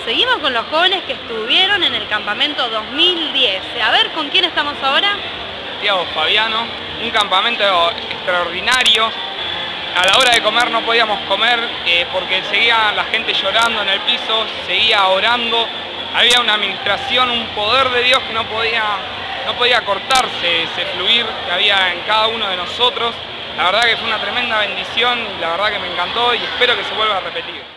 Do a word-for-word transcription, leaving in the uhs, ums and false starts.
seguimos con los jóvenes que estuvieron en el campamento dos mil diez. A ver, ¿con quién estamos ahora? Santiago Fabiano, un campamento extraordinario. A la hora de comer no podíamos comer eh, porque seguía la gente llorando en el piso, seguía orando. Había una administración, un poder de Dios que no podía, no podía cortarse, ese fluir que había en cada uno de nosotros. La verdad que fue una tremenda bendición y la verdad que me encantó y espero que se vuelva a repetir.